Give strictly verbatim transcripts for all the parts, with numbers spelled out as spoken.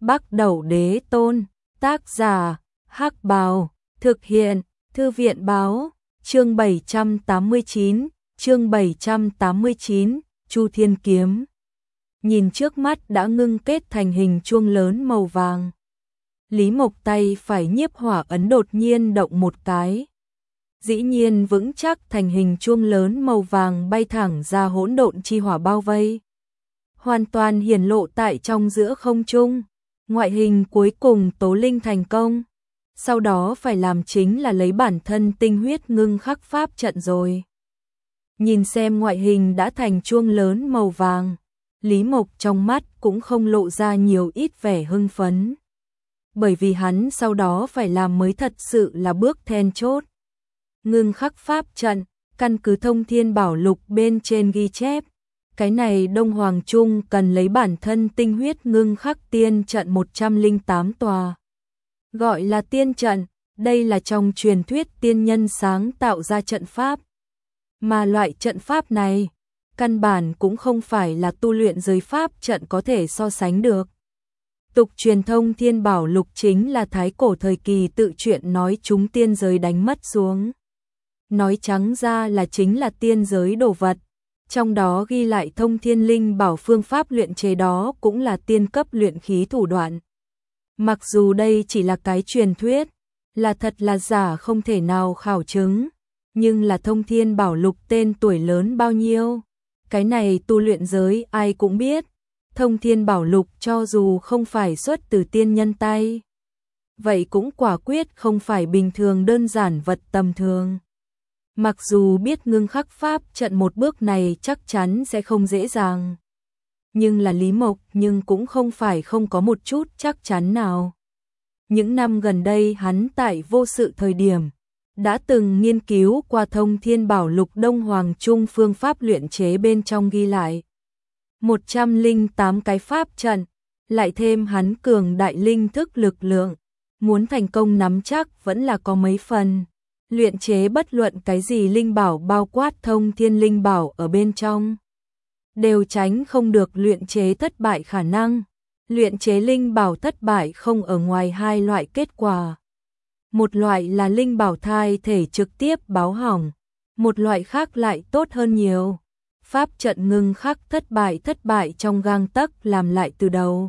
Bắc Đẩu Đế Tôn, tác giả, Hắc Bào, thực hiện, Thư viện Báo, chương bảy trăm tám mươi chín, chương bảy trăm tám mươi chín, Chu Thiên Kiếm. Nhìn trước mắt đã ngưng kết thành hình chuông lớn màu vàng. Lý Mộc tay phải nhiếp hỏa ấn đột nhiên động một cái. Dĩ nhiên vững chắc thành hình chuông lớn màu vàng bay thẳng ra hỗn độn chi hỏa bao vây. Hoàn toàn hiển lộ tại trong giữa không trung. Ngoại hình cuối cùng Tố Linh thành công. Sau đó phải làm chính là lấy bản thân tinh huyết ngưng khắc pháp trận rồi. Nhìn xem ngoại hình đã thành chuông lớn màu vàng, Lý Mộc trong mắt cũng không lộ ra nhiều ít vẻ hưng phấn. Bởi vì hắn sau đó phải làm mới thật sự là bước then chốt. Ngưng khắc pháp trận, căn cứ Thông Thiên Bảo Lục bên trên ghi chép. Cái này Đông Hoàng Trung cần lấy bản thân tinh huyết ngưng khắc tiên trận một trăm lẻ tám tòa. Gọi là tiên trận, đây là trong truyền thuyết tiên nhân sáng tạo ra trận pháp. Mà loại trận pháp này, căn bản cũng không phải là tu luyện giới pháp trận có thể so sánh được. Tục truyền Thông Thiên Bảo Lục chính là thái cổ thời kỳ tự truyện nói chúng tiên giới đánh mất xuống. Nói trắng ra là chính là tiên giới đồ vật. Trong đó ghi lại Thông Thiên Linh Bảo phương pháp luyện chế đó cũng là tiên cấp luyện khí thủ đoạn. Mặc dù đây chỉ là cái truyền thuyết, là thật là giả không thể nào khảo chứng, nhưng là Thông Thiên Bảo Lục tên tuổi lớn bao nhiêu. Cái này tu luyện giới ai cũng biết, Thông Thiên Bảo Lục cho dù không phải xuất từ tiên nhân tay, vậy cũng quả quyết không phải bình thường đơn giản vật tầm thường. Mặc dù biết ngưng khắc pháp trận một bước này chắc chắn sẽ không dễ dàng. Nhưng là Lý Mộc nhưng cũng không phải không có một chút chắc chắn nào. Những năm gần đây hắn tại vô sự thời điểm, đã từng nghiên cứu qua Thông Thiên Bảo Lục Đông Hoàng Trung phương pháp luyện chế bên trong ghi lại. một trăm lẻ tám cái pháp trận, lại thêm hắn cường đại linh thức lực lượng, muốn thành công nắm chắc vẫn là có mấy phần. Luyện chế bất luận cái gì linh bảo bao quát Thông Thiên Linh Bảo ở bên trong, đều tránh không được luyện chế thất bại khả năng. Luyện chế linh bảo thất bại không ở ngoài hai loại kết quả. Một loại là linh bảo thai thể trực tiếp báo hỏng, một loại khác lại tốt hơn nhiều. Pháp trận ngưng khắc thất bại thất bại trong gang tấc làm lại từ đầu.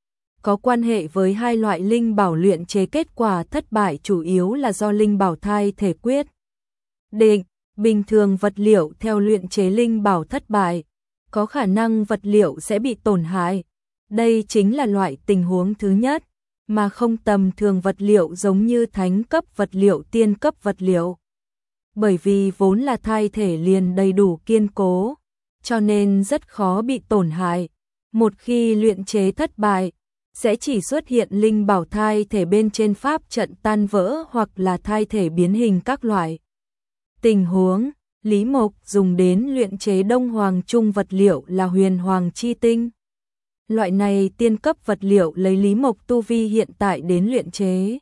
Có quan hệ với hai loại linh bảo luyện chế kết quả thất bại chủ yếu là do linh bảo thai thể quyết định. Bình thường vật liệu theo luyện chế linh bảo thất bại, có khả năng vật liệu sẽ bị tổn hại. Đây chính là loại tình huống thứ nhất, mà không tầm thường vật liệu giống như thánh cấp vật liệu tiên cấp vật liệu. Bởi vì vốn là thai thể liền đầy đủ kiên cố, cho nên rất khó bị tổn hại. Một khi luyện chế thất bại, sẽ chỉ xuất hiện linh bảo thai thể bên trên pháp trận tan vỡ hoặc là thai thể biến hình các loại. Tình huống, Lý Mộc dùng đến luyện chế Đông Hoàng Trung vật liệu là huyền hoàng chi tinh. Loại này tiên cấp vật liệu lấy Lý Mộc tu vi hiện tại đến luyện chế,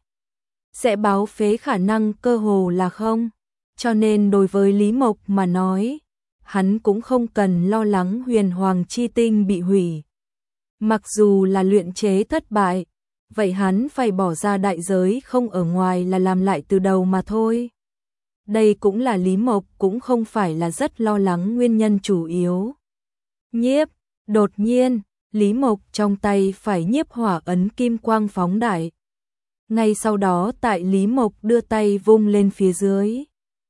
sẽ báo phế khả năng cơ hồ là không. Cho nên đối với Lý Mộc mà nói, hắn cũng không cần lo lắng huyền hoàng chi tinh bị hủy. Mặc dù là luyện chế thất bại, vậy hắn phải bỏ ra đại giới không ở ngoài là làm lại từ đầu mà thôi. Đây cũng là Lý Mộc cũng không phải là rất lo lắng nguyên nhân chủ yếu. Nhiếp, đột nhiên, Lý Mộc trong tay phải nhiếp hỏa ấn kim quang phóng đại. Ngay sau đó tại Lý Mộc đưa tay vung lên phía dưới,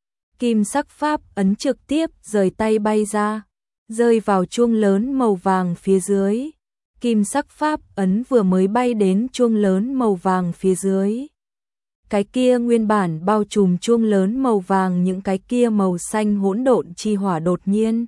kim sắc pháp ấn trực tiếp rời tay bay ra, rơi vào chuông lớn màu vàng phía dưới. Kim sắc pháp ấn vừa mới bay đến chuông lớn màu vàng phía dưới, cái kia nguyên bản bao trùm chuông lớn màu vàng những cái kia màu xanh hỗn độn chi hỏa đột nhiên,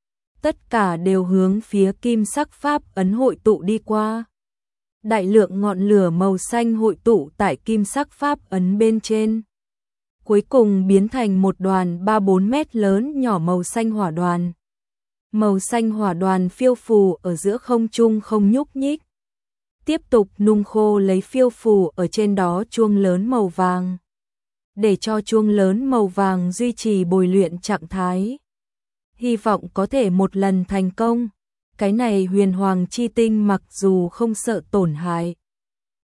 tất cả đều hướng phía kim sắc pháp ấn hội tụ đi qua. Đại lượng ngọn lửa màu xanh hội tụ tại kim sắc pháp ấn bên trên, cuối cùng biến thành một đoàn ba bốn mét lớn nhỏ màu xanh hỏa đoàn. Màu xanh hỏa đoàn phiêu phù ở giữa không trung không nhúc nhích, tiếp tục nung khô lấy phiêu phù ở trên đó chuông lớn màu vàng, để cho chuông lớn màu vàng duy trì bồi luyện trạng thái. Hy vọng có thể một lần thành công. Cái này huyền hoàng chi tinh mặc dù không sợ tổn hại,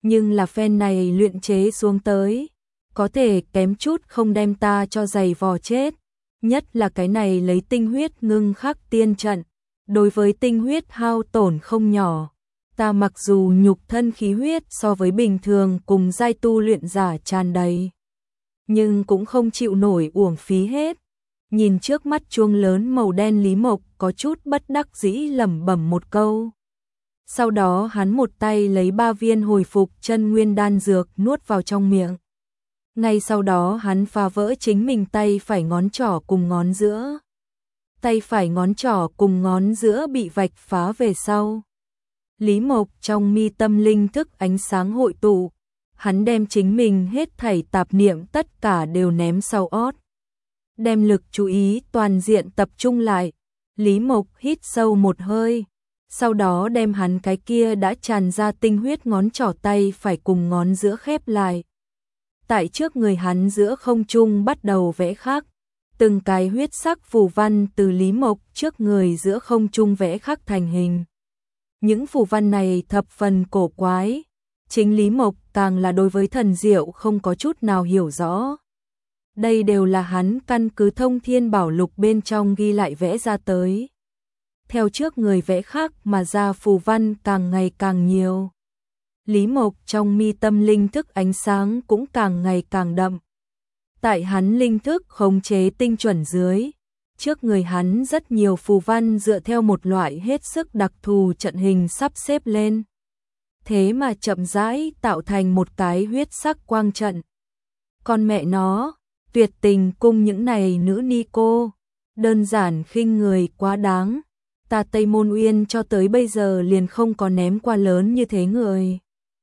Nhưng là phen này luyện chế xuống tới, có thể kém chút không đem ta cho giày vò chết. Nhất là cái này lấy tinh huyết ngưng khắc tiên trận, đối với tinh huyết hao tổn không nhỏ. Ta mặc dù nhục thân khí huyết so với bình thường cùng giai tu luyện giả tràn đầy, nhưng cũng không chịu nổi uổng phí hết. Nhìn trước mắt chuông lớn màu đen, Lý Mộc có chút bất đắc dĩ lẩm bẩm một câu. Sau đó hắn một tay lấy ba viên hồi phục chân nguyên đan dược nuốt vào trong miệng. Ngay sau đó hắn phá vỡ chính mình tay phải ngón trỏ cùng ngón giữa. Tay phải ngón trỏ cùng ngón giữa bị vạch phá về sau. Lý Mộc trong mi tâm linh thức ánh sáng hội tụ, hắn đem chính mình hết thảy tạp niệm tất cả đều ném sau ót. Đem lực chú ý toàn diện tập trung lại, Lý Mộc hít sâu một hơi, sau đó đem hắn cái kia đã tràn ra tinh huyết ngón trỏ tay phải cùng ngón giữa khép lại. Tại trước người hắn giữa không trung bắt đầu vẽ khắc, từng cái huyết sắc phù văn từ Lý Mộc trước người giữa không trung vẽ khắc thành hình. Những phù văn này thập phần cổ quái, chính Lý Mộc càng là đối với thần diệu không có chút nào hiểu rõ. Đây đều là hắn căn cứ Thông Thiên Bảo Lục bên trong ghi lại vẽ ra tới. Theo trước người vẽ khắc mà ra phù văn càng ngày càng nhiều. Lý Mộc trong mi tâm linh thức ánh sáng cũng càng ngày càng đậm. Tại hắn linh thức khống chế tinh chuẩn dưới, trước người hắn rất nhiều phù văn dựa theo một loại hết sức đặc thù trận hình sắp xếp lên. Thế mà chậm rãi tạo thành một cái huyết sắc quang trận. Con mẹ nó, Tuyệt Tình Cung những này nữ ni cô, đơn giản khinh người quá đáng. Ta Tây Môn Uyên cho tới bây giờ liền không có ném qua lớn như thế người.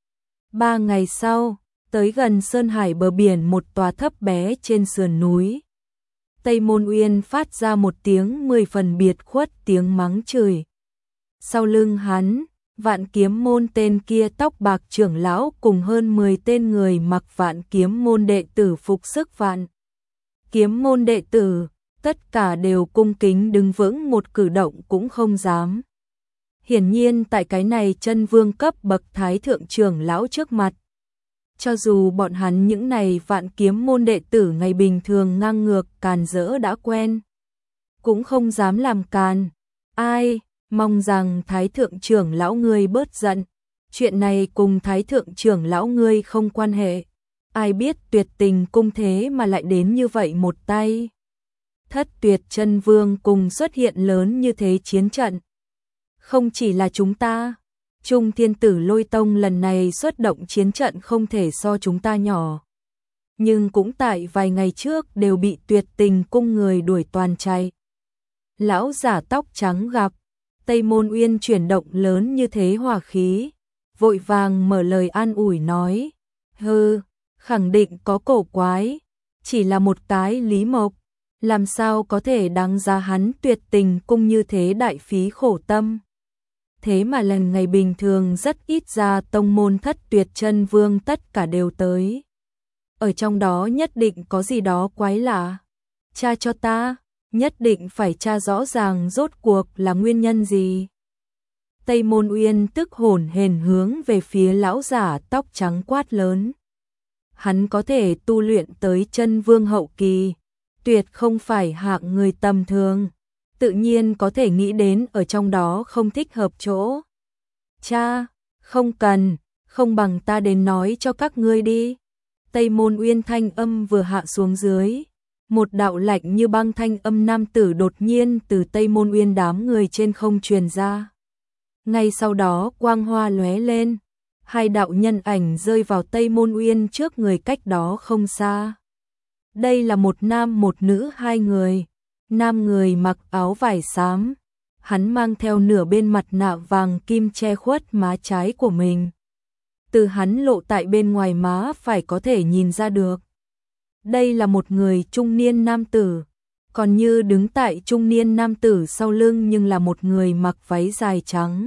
Ba ngày sau, tới gần Sơn Hải bờ biển một tòa thấp bé trên sườn núi. Tây Môn Uyên phát ra một tiếng mười phần biệt khuất tiếng mắng chửi. Sau lưng hắn, Vạn Kiếm Môn tên kia tóc bạc trưởng lão cùng hơn mười tên người mặc Vạn Kiếm Môn đệ tử phục sức Vạn Kiếm Môn đệ tử, tất cả đều cung kính đứng vững, một cử động cũng không dám. Hiển nhiên tại cái này chân vương cấp bậc thái thượng trưởng lão trước mặt, cho dù bọn hắn những này Vạn Kiếm Môn đệ tử ngày bình thường ngang ngược càn rỡ đã quen, cũng không dám làm càn. Ai, mong rằng thái thượng trưởng lão ngươi bớt giận, chuyện này cùng thái thượng trưởng lão ngươi không quan hệ. Ai biết Tuyệt Tình Cung thế mà lại đến như vậy một tay. Thất Tuyệt Chân Vương cùng xuất hiện lớn như thế chiến trận. Không chỉ là chúng ta, Trung Thiên Tử Lôi Tông lần này xuất động chiến trận không thể so chúng ta nhỏ. Nhưng cũng tại vài ngày trước đều bị Tuyệt Tình Cung người đuổi toàn chạy. Lão giả tóc trắng gặp Tây Môn Uyên chuyển động lớn như thế hỏa khí, vội vàng mở lời an ủi nói, hừ, khẳng định có cổ quái, chỉ là một cái Lý Mộc, làm sao có thể đáng giá hắn Tuyệt Tình Cung như thế đại phí khổ tâm. Thế mà lần ngày bình thường rất ít ra tông môn Thất Tuyệt Chân Vương tất cả đều tới. Ở trong đó nhất định có gì đó quái lạ. Tra cho ta, nhất định phải tra rõ ràng rốt cuộc là nguyên nhân gì. Tây Môn Uyên tức hổn hển hướng về phía lão giả tóc trắng quát lớn. Hắn có thể tu luyện tới chân vương hậu kỳ, tuyệt không phải hạng người tầm thường, tự nhiên có thể nghĩ đến ở trong đó không thích hợp chỗ. Cha, không cần, không bằng ta đến nói cho các ngươi đi. Tây Môn Uyên thanh âm vừa hạ xuống dưới, một đạo lạnh như băng thanh âm nam tử đột nhiên từ Tây Môn Uyên đám người trên không truyền ra. Ngay sau đó quang hoa lóe lên, hai đạo nhân ảnh rơi vào Tây Môn Uyên trước người cách đó không xa. Đây là một nam một nữ hai người. Nam người mặc áo vải xám, hắn mang theo nửa bên mặt nạ vàng kim che khuất má trái của mình. Từ hắn lộ tại bên ngoài má phải có thể nhìn ra được. Đây là một người trung niên nam tử, còn như đứng tại trung niên nam tử sau lưng nhưng là một người mặc váy dài trắng.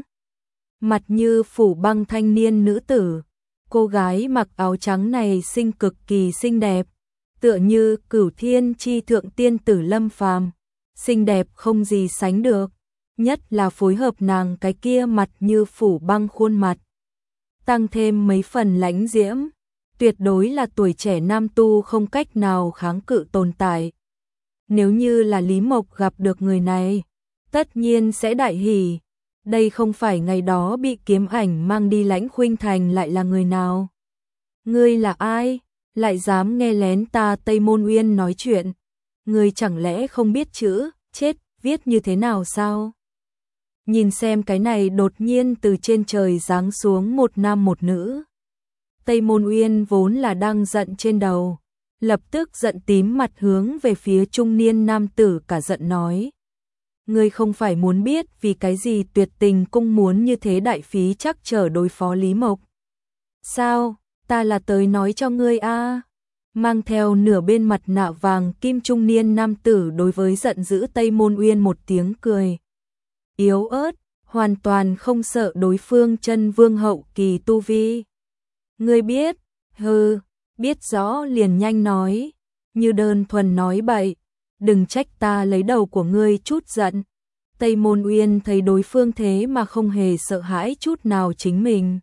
Mặt như phủ băng thanh niên nữ tử, cô gái mặc áo trắng này xinh cực kỳ xinh đẹp, tựa như cửu thiên chi thượng tiên tử Lâm Phàm, xinh đẹp không gì sánh được, nhất là phối hợp nàng cái kia mặt như phủ băng khuôn mặt. tăng thêm mấy phần lãnh diễm, tuyệt đối là tuổi trẻ nam tu không cách nào kháng cự tồn tại. Nếu như là Lý Mộc gặp được người này, tất nhiên sẽ đại hỉ. Đây không phải ngày đó bị kiếm ảnh mang đi Lãnh Khuynh Thành lại là người nào? Ngươi là ai? Lại dám nghe lén ta Tây Môn Uyên nói chuyện? Ngươi chẳng lẽ không biết chữ, chết, viết như thế nào sao? Nhìn xem cái này đột nhiên từ trên trời giáng xuống một nam một nữ. Tây Môn Uyên vốn là đang giận trên đầu, lập tức giận tím mặt hướng về phía trung niên nam tử cả giận nói. Ngươi không phải muốn biết vì cái gì Tuyệt Tình cung muốn như thế đại phí chắc trở đối phó Lý Mộc. Sao, ta là tới nói cho ngươi a. Mang theo nửa bên mặt nạ vàng kim trung niên nam tử đối với giận dữ Tây Môn Uyên một tiếng cười. Yếu ớt, hoàn toàn không sợ đối phương chân vương hậu kỳ tu vi. Ngươi biết, hừ, biết rõ liền nhanh nói, như đơn thuần nói bậy, đừng trách ta lấy đầu của ngươi chút giận. Tây Môn Uyên thấy đối phương thế mà không hề sợ hãi chút nào chính mình.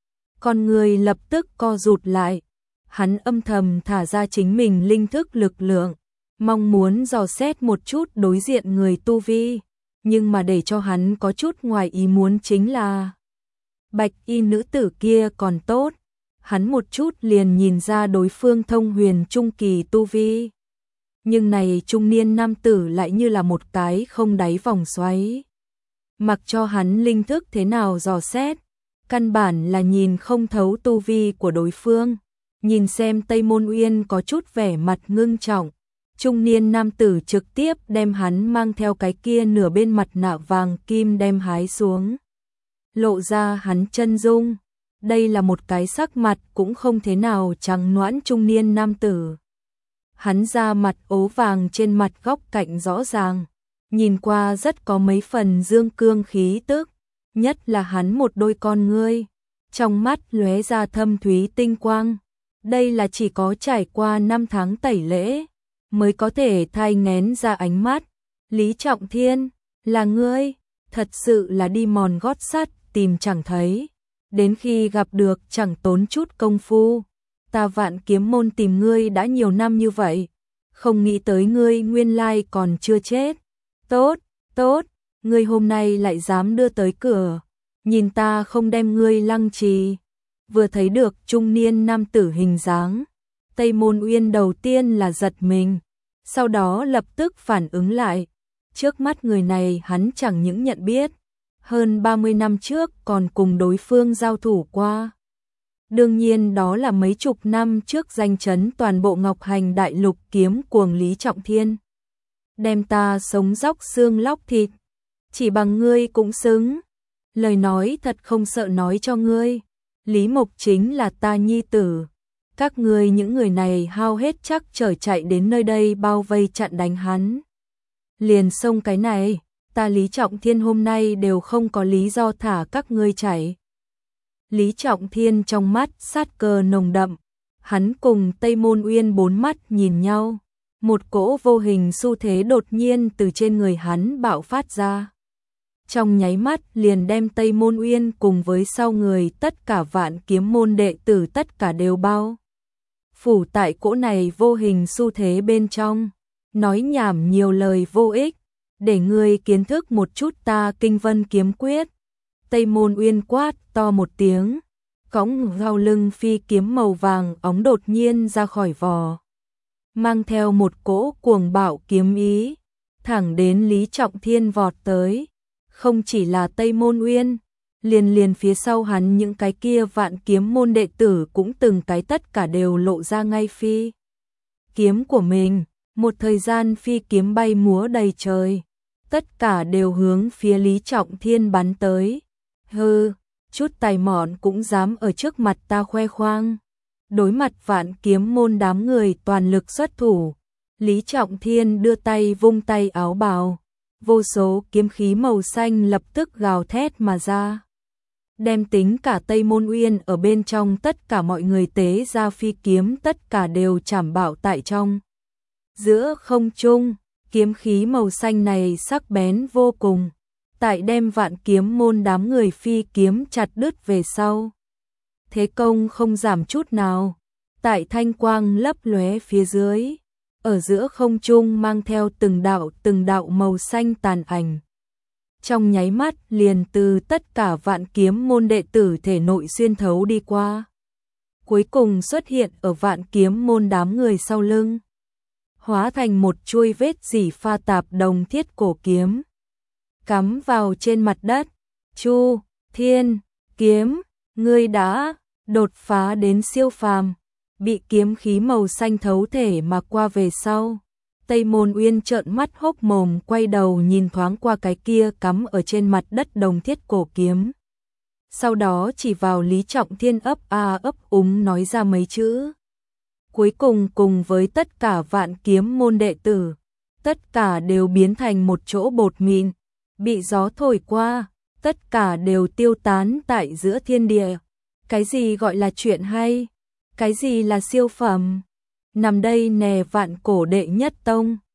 Con người lập tức co rụt lại, hắn âm thầm thả ra chính mình linh thức lực lượng, mong muốn dò xét một chút đối diện người tu vi, nhưng mà để cho hắn có chút ngoài ý muốn chính là bạch y nữ tử kia còn tốt, hắn một chút liền nhìn ra đối phương thông huyền trung kỳ tu vi. Nhưng này trung niên nam tử lại như là một cái không đáy vòng xoáy. Mặc cho hắn linh thức thế nào dò xét, căn bản là nhìn không thấu tu vi của đối phương. Nhìn xem Tây Môn Uyên có chút vẻ mặt ngưng trọng, trung niên nam tử trực tiếp đem hắn mang theo cái kia nửa bên mặt nạ vàng kim đem hái xuống. Lộ ra hắn chân dung, đây là một cái sắc mặt cũng không thế nào trắng nõn trung niên nam tử. Hắn da mặt ố vàng trên mặt góc cạnh rõ ràng, nhìn qua rất có mấy phần dương cương khí tức, nhất là hắn một đôi con ngươi, trong mắt lóe ra thâm thúy tinh quang. Đây là chỉ có trải qua năm tháng tẩy lễ mới có thể thai nghén ra ánh mắt. Lý Trọng Thiên, là ngươi, thật sự là đi mòn gót sắt tìm chẳng thấy, đến khi gặp được chẳng tốn chút công phu. Ta Vạn Kiếm môn tìm ngươi đã nhiều năm như vậy, không nghĩ tới ngươi nguyên lai còn chưa chết. Tốt, tốt, ngươi hôm nay lại dám đưa tới cửa, nhìn ta không đem ngươi lăng trì. Vừa thấy được trung niên nam tử hình dáng, Tây Môn Uyên đầu tiên là giật mình, sau đó lập tức phản ứng lại. Trước mắt người này hắn chẳng những nhận biết, hơn ba mươi năm trước còn cùng đối phương giao thủ qua. Đương nhiên đó là mấy chục năm trước danh chấn toàn bộ Ngọc Hành đại lục kiếm cuồng Lý Trọng Thiên. Đem ta sống róc xương lóc thịt, chỉ bằng ngươi cũng xứng. Lời nói thật không sợ nói cho ngươi, Lý Mộc chính là ta nhi tử. Các ngươi những người này hao hết chắc trở chạy đến nơi đây bao vây chặn đánh hắn. Liền xông cái này, ta Lý Trọng Thiên hôm nay đều không có lý do thả các ngươi chạy. Lý Trọng Thiên trong mắt sát cơ nồng đậm, hắn cùng Tây Môn Uyên bốn mắt nhìn nhau, một cỗ vô hình xu thế đột nhiên từ trên người hắn bạo phát ra. Trong nháy mắt liền đem Tây Môn Uyên cùng với sau người tất cả Vạn Kiếm môn đệ tử tất cả đều bao phủ tại cỗ này vô hình xu thế bên trong. Nói nhảm nhiều lời vô ích, để ngươi kiến thức một chút ta Kinh Vân kiếm quyết. Tây Môn Uyên quát to một tiếng, cõng sau lưng phi kiếm màu vàng óng đột nhiên ra khỏi vỏ, mang theo một cỗ cuồng bạo kiếm ý, thẳng đến Lý Trọng Thiên vọt tới. Không chỉ là Tây Môn Uyên, liền liền phía sau hắn những cái kia Vạn Kiếm môn đệ tử cũng từng cái tất cả đều lộ ra ngay phi kiếm của mình. Một thời gian phi kiếm bay múa đầy trời, tất cả đều hướng phía Lý Trọng Thiên bắn tới. Hừ, chút tài mọn cũng dám ở trước mặt ta khoe khoang. Đối mặt Vạn Kiếm môn đám người toàn lực xuất thủ, Lý Trọng Thiên đưa tay vung tay áo bào, vô số kiếm khí màu xanh lập tức gào thét mà ra, đem tính cả Tây Môn Uyên ở bên trong tất cả mọi người tế ra phi kiếm tất cả đều chảm bạo tại trong. Giữa không trung, kiếm khí màu xanh này sắc bén vô cùng, tại đem Vạn Kiếm môn đám người phi kiếm chặt đứt về sau. thế công không giảm chút nào. Tại thanh quang lấp lóe phía dưới, ở giữa không trung mang theo từng đạo từng đạo màu xanh tàn ảnh. Trong nháy mắt liền từ tất cả vạn kiếm môn đệ tử thể nội xuyên thấu đi qua. Cuối cùng xuất hiện ở vạn kiếm môn đám người sau lưng. Hóa thành một chuôi vết dỉ pha tạp đồng thiết cổ kiếm. Cắm vào trên mặt đất. Chu Thiên Kiếm, ngươi đã đột phá đến siêu phàm. Bị kiếm khí màu xanh thấu thể mà qua về sau. Tây Môn Uyên trợn mắt hốc mồm, quay đầu nhìn thoáng qua cái kia cắm ở trên mặt đất đồng thiết cổ kiếm. Sau đó chỉ vào Lý Trọng Thiên ấp a ấp úng nói ra mấy chữ. Cuối cùng cùng với tất cả vạn kiếm môn đệ tử, tất cả đều biến thành một chỗ bột mịn, bị gió thổi qua, tất cả đều tiêu tán tại giữa thiên địa. Cái gì gọi là chuyện hay? Cái gì là siêu phẩm? Nằm đây nè vạn cổ đệ nhất tông.